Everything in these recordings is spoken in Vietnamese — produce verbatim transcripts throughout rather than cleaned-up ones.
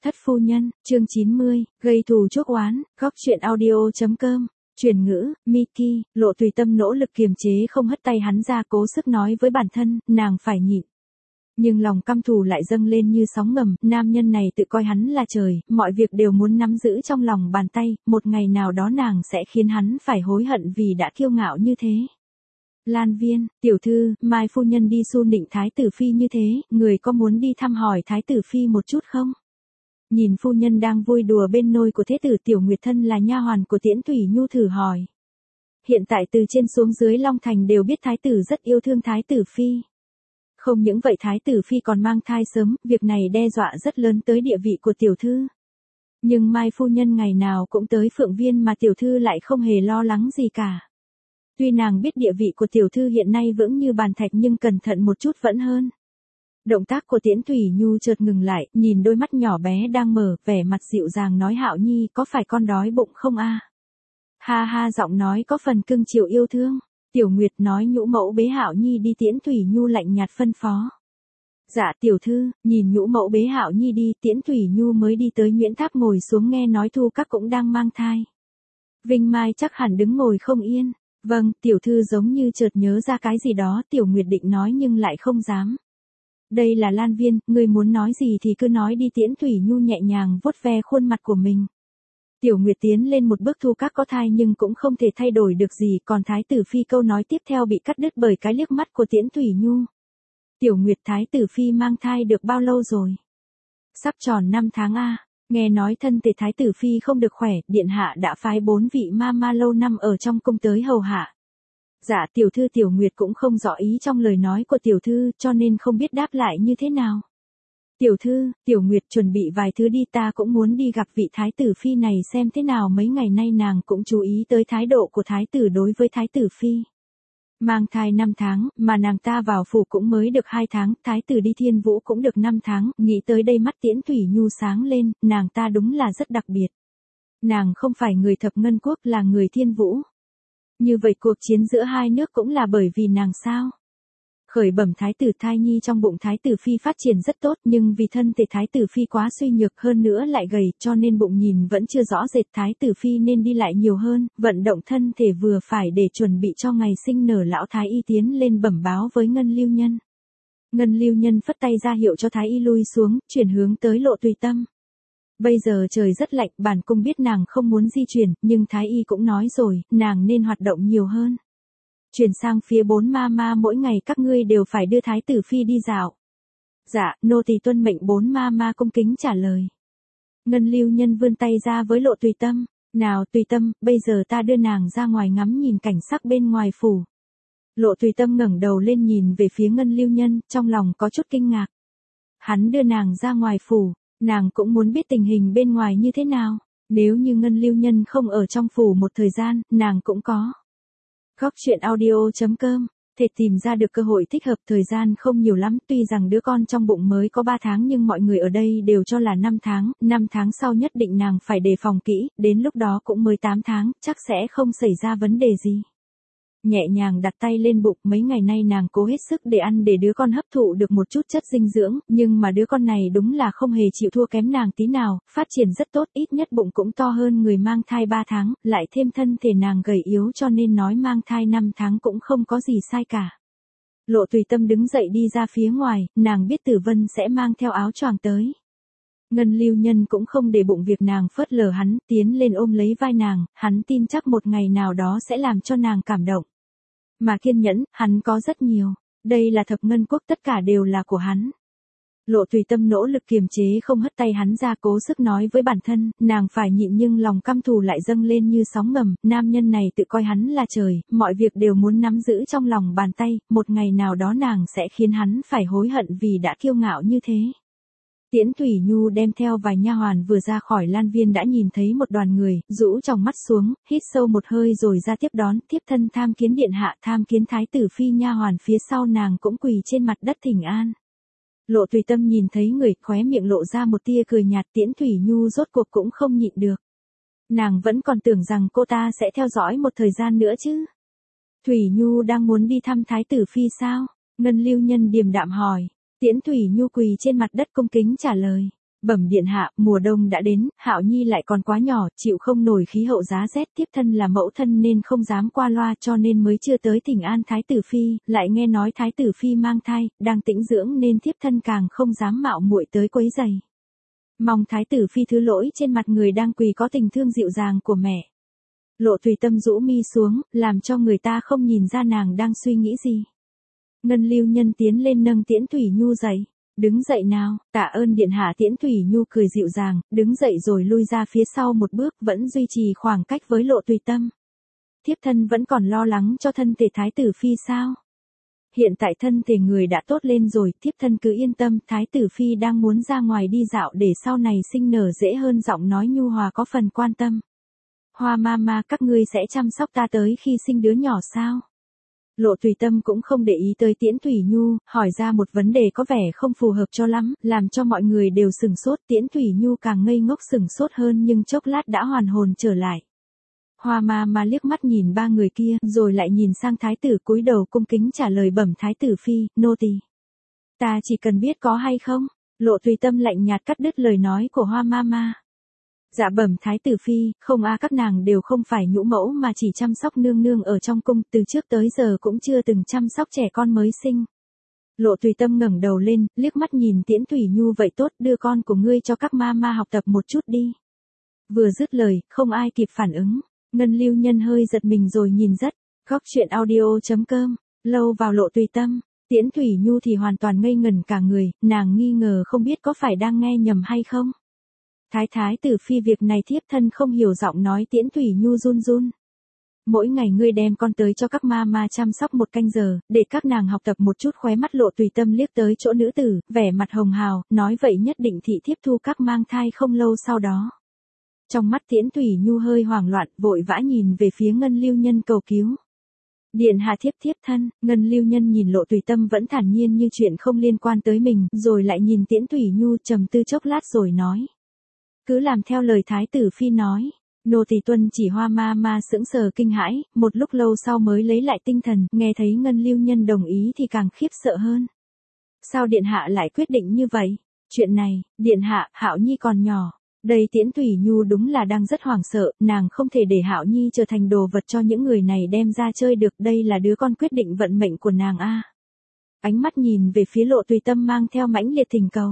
Thất phu nhân, chương chín mươi, gây thù chuốc oán, góc truyện audio.com. Truyền ngữ, Miki, Lộ Tùy Tâm nỗ lực kiềm chế không hất tay hắn ra, cố sức nói với bản thân, nàng phải nhịn. Nhưng lòng căm thù lại dâng lên như sóng ngầm, nam nhân này tự coi hắn là trời, mọi việc đều muốn nắm giữ trong lòng bàn tay, một ngày nào đó nàng sẽ khiến hắn phải hối hận vì đã kiêu ngạo như thế. Lan Viên, tiểu thư, Mai phu nhân đi xu nịnh thái tử phi như thế, người có muốn đi thăm hỏi thái tử phi một chút không? Nhìn phu nhân đang vui đùa bên nôi của thế tử, Tiểu Nguyệt thân là nha hoàn của Tiễn Thủy Nhu thử hỏi. Hiện tại từ trên xuống dưới Long Thành đều biết thái tử rất yêu thương thái tử phi. Không những vậy thái tử phi còn mang thai sớm, việc này đe dọa rất lớn tới địa vị của tiểu thư. Nhưng Mai phu nhân ngày nào cũng tới Phượng Viên mà tiểu thư lại không hề lo lắng gì cả. Tuy nàng biết địa vị của tiểu thư hiện nay vững như bàn thạch nhưng cẩn thận một chút vẫn hơn. Động tác của Tiễn Thủy Nhu chợt ngừng lại, nhìn đôi mắt nhỏ bé đang mở, vẻ mặt dịu dàng nói, Hạo Nhi, có phải con đói bụng không a? Ha ha, giọng nói có phần cưng chiều yêu thương. Tiểu Nguyệt nói, nhũ mẫu bế Hạo Nhi đi. Tiễn Thủy Nhu lạnh nhạt phân phó. Dạ tiểu thư. Nhìn nhũ mẫu bế Hạo Nhi đi, Tiễn Thủy Nhu mới đi tới Nguyễn Tháp ngồi xuống, nghe nói Thu Các cũng đang mang thai. Vinh Mai chắc hẳn đứng ngồi không yên. Vâng, tiểu thư giống như chợt nhớ ra cái gì đó, Tiểu Nguyệt định nói nhưng lại không dám. Đây là Lan Viên, ngươi muốn nói gì thì cứ nói đi. Tiễn Thủy Nhu nhẹ nhàng vuốt ve khuôn mặt của mình. Tiểu Nguyệt tiến lên một bước, Thu Các có thai nhưng cũng không thể thay đổi được gì, còn thái tử phi câu nói tiếp theo bị cắt đứt bởi cái liếc mắt của Tiễn Thủy Nhu. Tiểu Nguyệt, thái tử phi mang thai được bao lâu rồi? Sắp tròn năm tháng a. Nghe nói thân thể thái tử phi không được khỏe, điện hạ đã phái bốn vị ma ma lâu năm ở trong cung tới hầu hạ. Dạ tiểu thư. Tiểu Nguyệt cũng không rõ ý trong lời nói của tiểu thư, cho nên không biết đáp lại như thế nào. Tiểu thư, Tiểu Nguyệt chuẩn bị vài thứ đi, ta cũng muốn đi gặp vị thái tử phi này xem thế nào, mấy ngày nay nàng cũng chú ý tới thái độ của thái tử đối với thái tử phi. Mang thai năm tháng, mà nàng ta vào phủ cũng mới được hai tháng, thái tử đi Thiên Vũ cũng được năm tháng, nghĩ tới đây mắt Tiễn Thủy Nhu sáng lên, nàng ta đúng là rất đặc biệt. Nàng không phải người Thập Ngân Quốc, là người Thiên Vũ. Như vậy cuộc chiến giữa hai nước cũng là bởi vì nàng sao? Khởi bẩm thái tử, thai nhi trong bụng thái tử phi phát triển rất tốt, nhưng vì thân thể thái tử phi quá suy nhược, hơn nữa lại gầy, cho nên bụng nhìn vẫn chưa rõ rệt. Thái tử phi nên đi lại nhiều hơn, vận động thân thể vừa phải để chuẩn bị cho ngày sinh nở. Lão thái y tiến lên bẩm báo với Ngân Lưu Nhân. Ngân Lưu Nhân phất tay ra hiệu cho thái y lui xuống, chuyển hướng tới Lộ Tùy Tâm. Bây giờ trời rất lạnh, bản cung biết nàng không muốn di chuyển, nhưng thái y cũng nói rồi, nàng nên hoạt động nhiều hơn. Chuyển sang phía bốn ma ma, mỗi ngày các ngươi đều phải đưa thái tử phi đi dạo. Dạ, nô tỳ tuân mệnh. Bốn ma ma cung kính trả lời. Ngân Lưu Nhân vươn tay ra với Lộ Tùy Tâm. Nào Tùy Tâm, bây giờ ta đưa nàng ra ngoài ngắm nhìn cảnh sắc bên ngoài phủ. Lộ Tùy Tâm ngẩng đầu lên nhìn về phía Ngân Lưu Nhân, trong lòng có chút kinh ngạc. Hắn đưa nàng ra ngoài phủ, nàng cũng muốn biết tình hình bên ngoài như thế nào. Nếu như Ngân Lưu Nhân không ở trong phủ một thời gian, nàng cũng có. Góc truyện audio.com, thể tìm ra được cơ hội thích hợp. Thời gian không nhiều lắm, tuy rằng đứa con trong bụng mới có ba tháng nhưng mọi người ở đây đều cho là năm tháng, năm tháng sau nhất định nàng phải đề phòng kỹ, đến lúc đó cũng mới tám tháng, chắc sẽ không xảy ra vấn đề gì. Nhẹ nhàng đặt tay lên bụng, mấy ngày nay nàng cố hết sức để ăn để đứa con hấp thụ được một chút chất dinh dưỡng, nhưng mà đứa con này đúng là không hề chịu thua kém nàng tí nào, phát triển rất tốt, ít nhất bụng cũng to hơn người mang thai ba tháng, lại thêm thân thể nàng gầy yếu cho nên nói mang thai năm tháng cũng không có gì sai cả. Lộ Tùy Tâm đứng dậy đi ra phía ngoài, nàng biết Tử Vân sẽ mang theo áo choàng tới. Ngân Lưu Nhân cũng không để bụng việc nàng phớt lờ hắn, tiến lên ôm lấy vai nàng, hắn tin chắc một ngày nào đó sẽ làm cho nàng cảm động. Mà kiên nhẫn, hắn có rất nhiều. Đây là Thập Ngân Quốc, tất cả đều là của hắn. Lộ Tùy Tâm nỗ lực kiềm chế không hất tay hắn ra, cố sức nói với bản thân, nàng phải nhịn, nhưng lòng căm thù lại dâng lên như sóng ngầm, nam nhân này tự coi hắn là trời, mọi việc đều muốn nắm giữ trong lòng bàn tay, một ngày nào đó nàng sẽ khiến hắn phải hối hận vì đã kiêu ngạo như thế. Tiễn Thủy Nhu đem theo vài nha hoàn vừa ra khỏi Lan Viên đã nhìn thấy một đoàn người, rũ trong mắt xuống, hít sâu một hơi rồi ra tiếp đón, tiếp thân tham kiến điện hạ, tham kiến thái tử phi. Nha hoàn phía sau nàng cũng quỳ trên mặt đất thỉnh an. Lộ Tùy Tâm nhìn thấy người, khóe miệng lộ ra một tia cười nhạt. Tiễn Thủy Nhu rốt cuộc cũng không nhịn được. Nàng vẫn còn tưởng rằng cô ta sẽ theo dõi một thời gian nữa chứ. Thủy Nhu đang muốn đi thăm thái tử phi sao? Ngân Lưu Nhân điềm đạm hỏi. Tiễn Thủy Nhu quỳ trên mặt đất cung kính trả lời. Bẩm điện hạ, mùa đông đã đến, Hạo Nhi lại còn quá nhỏ, chịu không nổi khí hậu giá rét, tiếp thân là mẫu thân nên không dám qua loa cho nên mới chưa tới thỉnh an thái tử phi, lại nghe nói thái tử phi mang thai, đang tĩnh dưỡng nên tiếp thân càng không dám mạo muội tới quấy rầy. Mong thái tử phi thứ lỗi trên mặt người đang quỳ có tình thương dịu dàng của mẹ. Lộ Tùy Tâm rũ mi xuống, làm cho người ta không nhìn ra nàng đang suy nghĩ gì. Ngân Lưu Nhân tiến lên nâng Tiễn Thủy Nhu dậy. Đứng dậy nào, tạ ơn điện hạ. Tiễn Thủy Nhu cười dịu dàng, đứng dậy rồi lui ra phía sau một bước, vẫn duy trì khoảng cách với Lộ Tùy Tâm. Thiếp thân vẫn còn lo lắng cho thân thể thái tử phi sao? Hiện tại thân thể người đã tốt lên rồi, thiếp thân cứ yên tâm, thái tử phi đang muốn ra ngoài đi dạo để sau này sinh nở dễ hơn. Giọng nói nhu hòa có phần quan tâm. Hoa Mama, các ngươi sẽ chăm sóc ta tới khi sinh đứa nhỏ sao? Lộ Tùy Tâm cũng không để ý tới Tiễn Thủy Nhu, hỏi ra một vấn đề có vẻ không phù hợp cho lắm, làm cho mọi người đều sừng sốt. Tiễn Thủy Nhu càng ngây ngốc sừng sốt hơn nhưng chốc lát đã hoàn hồn trở lại. Hoa Mama liếc mắt nhìn ba người kia, rồi lại nhìn sang thái tử, cúi đầu cung kính trả lời bẩm thái tử phi, nô tỳ. Ta chỉ cần biết có hay không. Lộ Tùy Tâm lạnh nhạt cắt đứt lời nói của Hoa Mama. Dạ bẩm thái tử phi, không a các nàng đều không phải nhũ mẫu mà chỉ chăm sóc nương nương ở trong cung, từ trước tới giờ cũng chưa từng chăm sóc trẻ con mới sinh. Lộ Tùy Tâm ngẩng đầu lên, liếc mắt nhìn Tiễn Thủy Nhu, vậy tốt, đưa con của ngươi cho các mama học tập một chút đi. Vừa dứt lời, không ai kịp phản ứng. Ngân Lưu Nhân hơi giật mình rồi nhìn rất. Góc truyện audio chấm com. Lâu vào Lộ Tùy Tâm, Tiễn Thủy Nhu thì hoàn toàn ngây ngẩn cả người, nàng nghi ngờ không biết có phải đang nghe nhầm hay không. Thái thái tử phi, việc này thiếp thân không hiểu. Giọng nói Tiễn Thủy Nhu run run. Mỗi ngày ngươi đem con tới cho các mama chăm sóc một canh giờ, để các nàng học tập một chút. Khóe mắt Lộ Tùy Tâm liếc tới chỗ nữ tử, vẻ mặt hồng hào, nói vậy nhất định thị thiếp thu các mang thai không lâu sau đó. Trong mắt Tiễn Thủy Nhu hơi hoảng loạn, vội vã nhìn về phía Ngân Lưu Nhân cầu cứu. Điện hạ, thiếp thiếp thân. Ngân Lưu Nhân nhìn Lộ Tùy Tâm vẫn thản nhiên như chuyện không liên quan tới mình, rồi lại nhìn Tiễn Thủy Nhu trầm tư chốc lát rồi nói. Cứ làm theo lời thái tử phi nói. Nô tỳ tuân chỉ. Hoa Mama sững sờ kinh hãi, một lúc lâu sau mới lấy lại tinh thần, nghe thấy Ngân Lưu Nhân đồng ý thì càng khiếp sợ hơn. Sao điện hạ lại quyết định như vậy? Chuyện này, điện hạ, Hạo Nhi còn nhỏ. Đây Tiễn Thủy Nhu đúng là đang rất hoảng sợ, nàng không thể để Hạo Nhi trở thành đồ vật cho những người này đem ra chơi được, đây là đứa con quyết định vận mệnh của nàng a. Ánh mắt nhìn về phía Lộ Tùy Tâm mang theo mãnh liệt thỉnh cầu.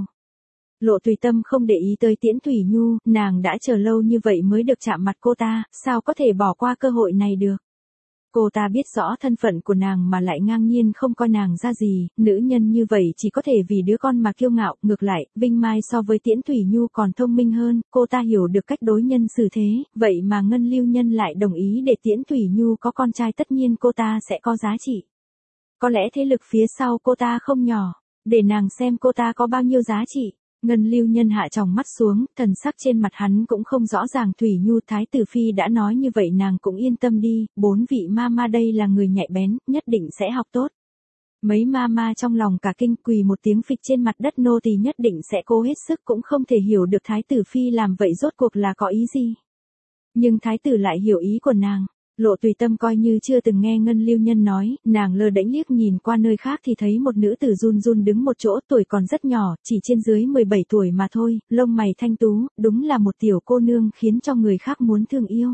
Lộ Tùy Tâm không để ý tới Tiễn Thủy Nhu, nàng đã chờ lâu như vậy mới được chạm mặt cô ta, sao có thể bỏ qua cơ hội này được. Cô ta biết rõ thân phận của nàng mà lại ngang nhiên không coi nàng ra gì, nữ nhân như vậy chỉ có thể vì đứa con mà kiêu ngạo. Ngược lại, Vinh Mai so với Tiễn Thủy Nhu còn thông minh hơn, cô ta hiểu được cách đối nhân xử thế, vậy mà Ngân Lưu Nhân lại đồng ý để Tiễn Thủy Nhu có con trai, tất nhiên cô ta sẽ có giá trị. Có lẽ thế lực phía sau cô ta không nhỏ, để nàng xem cô ta có bao nhiêu giá trị. Ngân Lưu Nhân hạ tròng mắt xuống, thần sắc trên mặt hắn cũng không rõ ràng. Thủy Nhu, thái tử phi đã nói như vậy nàng cũng yên tâm đi, bốn vị mama đây là người nhạy bén, nhất định sẽ học tốt. Mấy mama trong lòng cả kinh, quỳ một tiếng phịch trên mặt đất. Nô tỳ nhất định sẽ cố hết sức, cũng không thể hiểu được thái tử phi làm vậy rốt cuộc là có ý gì. Nhưng thái tử lại hiểu ý của nàng. Lộ Tùy Tâm coi như chưa từng nghe Ngân Lưu Nhân nói, nàng lơ đễnh liếc nhìn qua nơi khác thì thấy một nữ tử run run đứng một chỗ, tuổi còn rất nhỏ, chỉ trên dưới mười bảy tuổi mà thôi, lông mày thanh tú, đúng là một tiểu cô nương khiến cho người khác muốn thương yêu.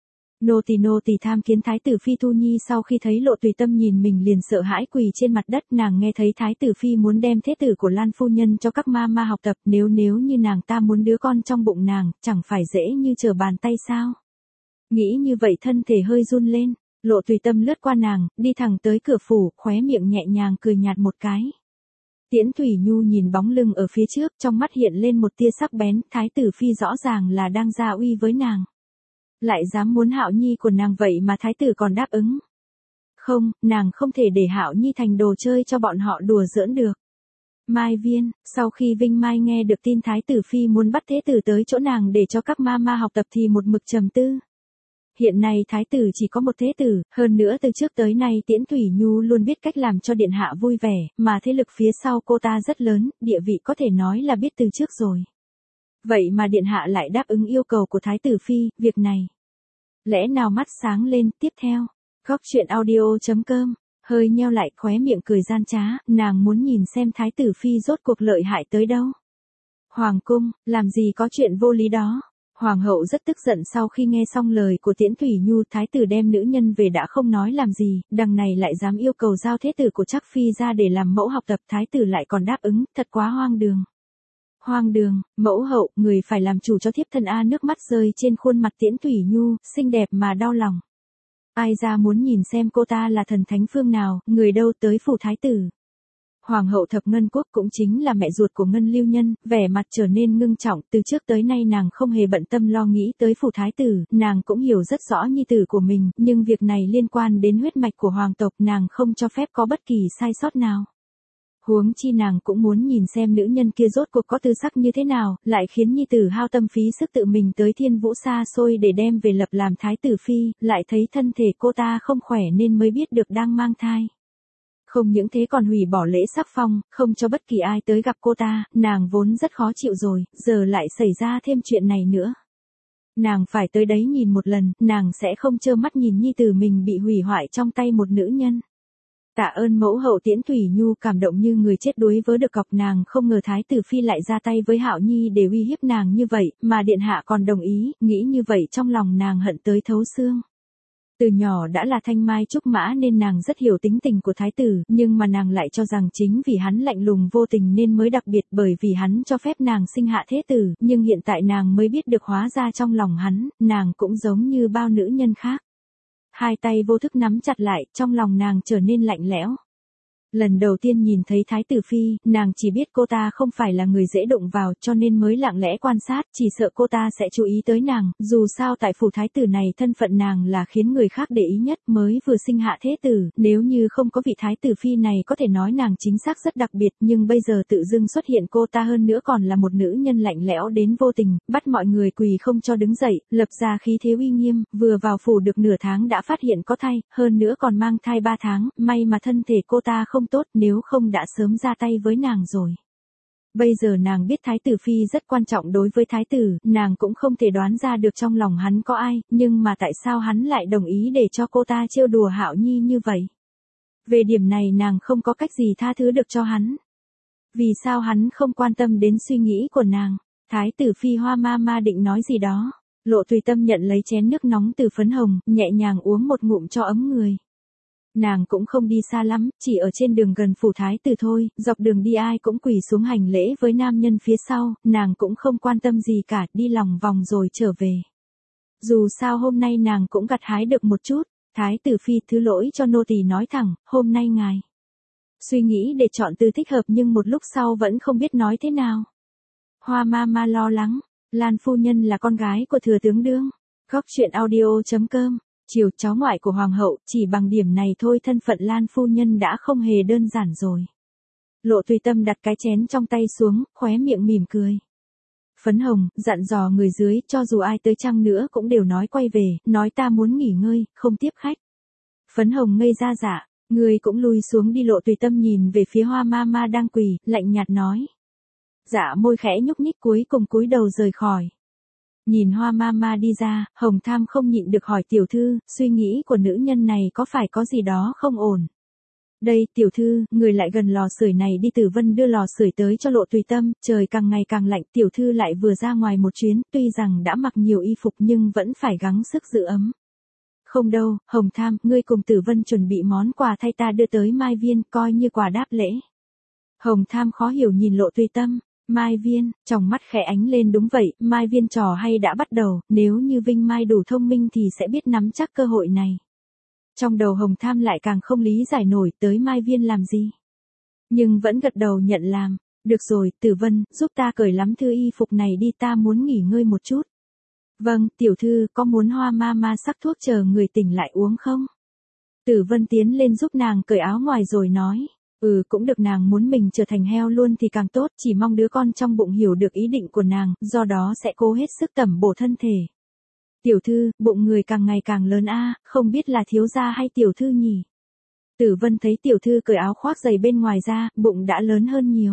Nô tỳ nô tỳ tham kiến thái tử phi. Thu Nhi sau khi thấy Lộ Tùy Tâm nhìn mình liền sợ hãi quỳ trên mặt đất. Nàng nghe thấy thái tử phi muốn đem thế tử của Lan phu nhân cho các ma ma học tập, nếu nếu như nàng ta muốn đứa con trong bụng nàng, chẳng phải dễ như trở bàn tay sao? Nghĩ như vậy thân thể hơi run lên, Lộ Tùy Tâm lướt qua nàng, đi thẳng tới cửa phủ, khóe miệng nhẹ nhàng cười nhạt một cái. Tiễn Thủy Nhu nhìn bóng lưng ở phía trước, trong mắt hiện lên một tia sắc bén, thái tử phi rõ ràng là đang ra uy với nàng. Lại dám muốn Hạo Nhi của nàng, vậy mà thái tử còn đáp ứng. Không, nàng không thể để Hạo Nhi thành đồ chơi cho bọn họ đùa giỡn được. Mai Viên, sau khi Vinh Mai nghe được tin thái tử phi muốn bắt thế tử tới chỗ nàng để cho các mama học tập thì một mực trầm tư. Hiện nay thái tử chỉ có một thế tử, hơn nữa từ trước tới nay Tiễn Thủy Nhu luôn biết cách làm cho điện hạ vui vẻ, mà thế lực phía sau cô ta rất lớn, địa vị có thể nói là biết từ trước rồi. Vậy mà điện hạ lại đáp ứng yêu cầu của thái tử phi, việc này. Lẽ nào mắt sáng lên, tiếp theo. Góc truyện audio chấm com, hơi nheo lại khóe miệng cười gian trá, nàng muốn nhìn xem thái tử phi rốt cuộc lợi hại tới đâu. Hoàng cung, làm gì có chuyện vô lý đó. Hoàng hậu rất tức giận sau khi nghe xong lời của Tiễn Thủy Nhu, thái tử đem nữ nhân về đã không nói làm gì, đằng này lại dám yêu cầu giao thế tử của Trác Phi ra để làm mẫu học tập, thái tử lại còn đáp ứng, thật quá hoang đường. Hoang đường, mẫu hậu, người phải làm chủ cho thiếp thân a. Nước mắt rơi trên khuôn mặt Tiễn Thủy Nhu, xinh đẹp mà đau lòng. Ai ra muốn nhìn xem cô ta là thần thánh phương nào, người đâu tới phủ thái tử. Hoàng hậu Thập Ngân Quốc cũng chính là mẹ ruột của Ngân Lưu Nhân, vẻ mặt trở nên ngưng trọng, từ trước tới nay nàng không hề bận tâm lo nghĩ tới phủ thái tử, nàng cũng hiểu rất rõ nhi tử của mình, nhưng việc này liên quan đến huyết mạch của hoàng tộc, nàng không cho phép có bất kỳ sai sót nào. Huống chi nàng cũng muốn nhìn xem nữ nhân kia rốt cuộc có tư sắc như thế nào, lại khiến nhi tử hao tâm phí sức tự mình tới Thiên Vũ xa xôi để đem về lập làm thái tử phi, lại thấy thân thể cô ta không khỏe nên mới biết được đang mang thai. Không những thế còn hủy bỏ lễ sắc phong, không cho bất kỳ ai tới gặp cô ta, nàng vốn rất khó chịu rồi, giờ lại xảy ra thêm chuyện này nữa. Nàng phải tới đấy nhìn một lần, nàng sẽ không trơ mắt nhìn nhi tử mình bị hủy hoại trong tay một nữ nhân. Tạ ơn mẫu hậu. Tiễn Thủy Nhu cảm động như người chết đuối vớ được cọc, nàng không ngờ thái tử phi lại ra tay với Hạo Nhi để uy hiếp nàng như vậy, mà điện hạ còn đồng ý, nghĩ như vậy trong lòng nàng hận tới thấu xương. Từ nhỏ đã là thanh mai trúc mã nên nàng rất hiểu tính tình của thái tử, nhưng mà nàng lại cho rằng chính vì hắn lạnh lùng vô tình nên mới đặc biệt, bởi vì hắn cho phép nàng sinh hạ thế tử, nhưng hiện tại nàng mới biết được hóa ra trong lòng hắn, nàng cũng giống như bao nữ nhân khác. Hai tay vô thức nắm chặt lại, trong lòng nàng trở nên lạnh lẽo. Lần đầu tiên nhìn thấy thái tử phi, nàng chỉ biết cô ta không phải là người dễ đụng vào cho nên mới lặng lẽ quan sát, chỉ sợ cô ta sẽ chú ý tới nàng, dù sao tại phủ thái tử này thân phận nàng là khiến người khác để ý nhất, mới vừa sinh hạ thế tử, nếu như không có vị thái tử phi này có thể nói nàng chính xác rất đặc biệt, nhưng bây giờ tự dưng xuất hiện cô ta hơn nữa còn là một nữ nhân lạnh lẽo đến vô tình, bắt mọi người quỳ không cho đứng dậy, lập ra khí thế uy nghiêm, vừa vào phủ được nửa tháng đã phát hiện có thai, hơn nữa còn mang thai ba tháng, may mà thân thể cô ta không tốt, nếu không đã sớm ra tay với nàng rồi. Bây giờ nàng biết thái tử phi rất quan trọng đối với thái tử, nàng cũng không thể đoán ra được trong lòng hắn có ai, nhưng mà tại sao hắn lại đồng ý để cho cô ta trêu đùa Hạo Nhi như vậy? Về điểm này nàng không có cách gì tha thứ được cho hắn. Vì sao hắn không quan tâm đến suy nghĩ của nàng? Thái tử phi Hoa ma ma định nói gì đó. Lộ Tùy Tâm nhận lấy chén nước nóng từ Phấn Hồng, nhẹ nhàng uống một ngụm cho ấm người. Nàng cũng không đi xa lắm, chỉ ở trên đường gần phủ thái tử thôi, dọc đường đi ai cũng quỳ xuống hành lễ với nam nhân phía sau, nàng cũng không quan tâm gì cả, đi lòng vòng rồi trở về. Dù sao hôm nay nàng cũng gặt hái được một chút, thái tử phi thứ lỗi cho nô tỳ nói thẳng, hôm nay ngài. Suy nghĩ để chọn từ thích hợp nhưng một lúc sau vẫn không biết nói thế nào. Hoa ma ma lo lắng, Lan phu nhân là con gái của thừa tướng đương. Góc truyện audio chấm com. Chiều cháu ngoại của hoàng hậu, chỉ bằng điểm này thôi thân phận Lan phu nhân đã không hề đơn giản rồi. Lộ Tùy Tâm đặt cái chén trong tay xuống, khóe miệng mỉm cười. Phấn Hồng, dặn dò người dưới, cho dù ai tới chăng nữa cũng đều nói quay về, nói ta muốn nghỉ ngơi, không tiếp khách. Phấn Hồng ngây ra dạ, người cũng lui xuống đi. Lộ Tùy Tâm nhìn về phía Hoa ma ma đang quỳ, lạnh nhạt nói. Dạ môi khẽ nhúc nhích cuối cùng cúi đầu rời khỏi. Nhìn Hoa ma ma đi ra, Hồng Tham không nhịn được hỏi tiểu thư, suy nghĩ của nữ nhân này có phải có gì đó không ổn. Đây, tiểu thư, người lại gần lò sưởi này đi. Tử Vân đưa lò sưởi tới cho Lộ Tùy Tâm, trời càng ngày càng lạnh, tiểu thư lại vừa ra ngoài một chuyến, tuy rằng đã mặc nhiều y phục nhưng vẫn phải gắng sức giữ ấm. Không đâu, Hồng Tham, ngươi cùng Tử Vân chuẩn bị món quà thay ta đưa tới Mai Viên, coi như quà đáp lễ. Hồng Tham khó hiểu nhìn Lộ Tùy Tâm. Mai Viên, trong mắt khẽ ánh lên, đúng vậy, Mai Viên trò hay đã bắt đầu, nếu như Vinh Mai đủ thông minh thì sẽ biết nắm chắc cơ hội này. Trong đầu Hồng Tham lại càng không lý giải nổi tới Mai Viên làm gì. Nhưng vẫn gật đầu nhận làm, được rồi, Tử Vân, giúp ta cởi lắm thư y phục này đi, ta muốn nghỉ ngơi một chút. Vâng, tiểu thư, có muốn Hoa ma ma sắc thuốc chờ người tỉnh lại uống không? Tử Vân tiến lên giúp nàng cởi áo ngoài rồi nói. Ừ cũng được, nàng muốn mình trở thành heo luôn thì càng tốt, chỉ mong đứa con trong bụng hiểu được ý định của nàng, do đó sẽ cố hết sức tẩm bổ thân thể. Tiểu thư, bụng người càng ngày càng lớn a, không biết là thiếu gia hay tiểu thư nhỉ? Tử Vân thấy tiểu thư cởi áo khoác dày bên ngoài ra, bụng đã lớn hơn nhiều.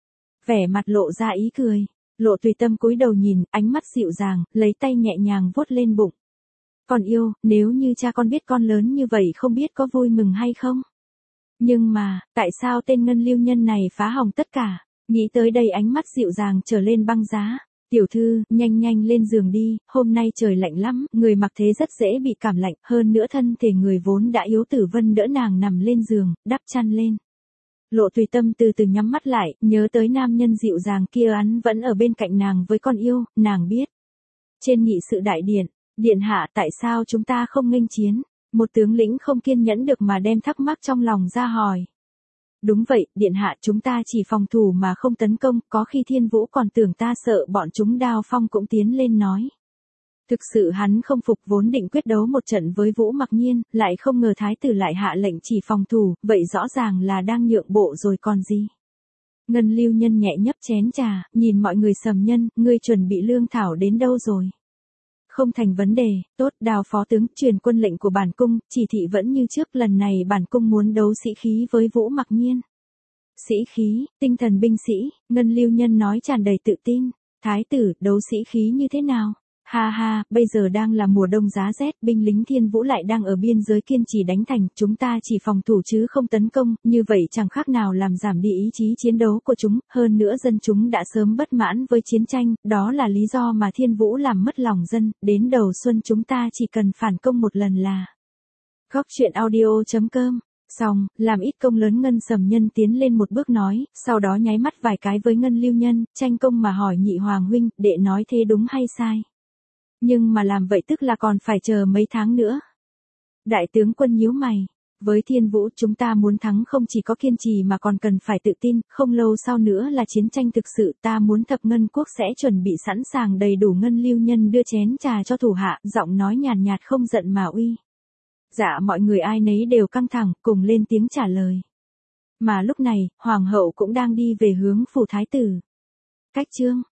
Vẻ mặt lộ ra ý cười, Lộ Tùy Tâm cúi đầu nhìn, ánh mắt dịu dàng, lấy tay nhẹ nhàng vuốt lên bụng. Con yêu, nếu như cha con biết con lớn như vậy không biết có vui mừng hay không? Nhưng mà, tại sao tên Ngân Lưu Nhân này phá hỏng tất cả? Nghĩ tới đây ánh mắt dịu dàng trở lên băng giá. Tiểu thư, nhanh nhanh lên giường đi, hôm nay trời lạnh lắm, người mặc thế rất dễ bị cảm lạnh, hơn nữa thân thể người vốn đã yếu. Tử Vân đỡ nàng nằm lên giường, đắp chăn lên. Lộ Tùy Tâm từ từ nhắm mắt lại, nhớ tới nam nhân dịu dàng kia hắn vẫn ở bên cạnh nàng với con yêu, nàng biết. Trên nghị sự đại điện, điện hạ tại sao chúng ta không nghênh chiến? Một tướng lĩnh không kiên nhẫn được mà đem thắc mắc trong lòng ra hỏi. Đúng vậy, điện hạ, chúng ta chỉ phòng thủ mà không tấn công, có khi Thiên Vũ còn tưởng ta sợ bọn chúng. Đao Phong cũng tiến lên nói. Thực sự hắn không phục, vốn định quyết đấu một trận với Vũ Mặc Nhiên, lại không ngờ thái tử lại hạ lệnh chỉ phòng thủ, vậy rõ ràng là đang nhượng bộ rồi còn gì. Ngân Lưu Nhân nhẹ nhấp chén trà, nhìn mọi người. Sầm Nhân, ngươi chuẩn bị lương thảo đến đâu rồi? Không thành vấn đề, tốt. Đào phó tướng, truyền quân lệnh của bản cung, chỉ thị vẫn như trước, lần này bản cung muốn đấu sĩ khí với Vũ Mặc Nhiên. Sĩ khí, tinh thần binh sĩ, Ngân Lưu Nhân nói tràn đầy tự tin. Thái tử, đấu sĩ khí như thế nào? Ha ha, bây giờ đang là mùa đông giá rét, binh lính Thiên Vũ lại đang ở biên giới kiên trì đánh thành, chúng ta chỉ phòng thủ chứ không tấn công, như vậy chẳng khác nào làm giảm đi ý chí chiến đấu của chúng, hơn nữa dân chúng đã sớm bất mãn với chiến tranh, đó là lý do mà Thiên Vũ làm mất lòng dân, đến đầu xuân chúng ta chỉ cần phản công một lần là. Góc truyện audio chấm com. Xong, làm ít công lớn. Ngân Sầm Nhân tiến lên một bước nói, sau đó nháy mắt vài cái với Ngân Lưu Nhân, tranh công mà hỏi Nhị Hoàng huynh, đệ nói thế đúng hay sai? Nhưng mà làm vậy tức là còn phải chờ mấy tháng nữa. Đại tướng quân nhíu mày. Với Thiên Vũ chúng ta muốn thắng không chỉ có kiên trì mà còn cần phải tự tin, không lâu sau nữa là chiến tranh thực sự, ta muốn Thập Ngân Quốc sẽ chuẩn bị sẵn sàng đầy đủ. Ngân Lưu Nhân đưa chén trà cho thủ hạ, giọng nói nhàn nhạt không giận mà uy. Dạ, mọi người ai nấy đều căng thẳng, cùng lên tiếng trả lời. Mà lúc này, Hoàng hậu cũng đang đi về hướng phủ thái tử. Cách chương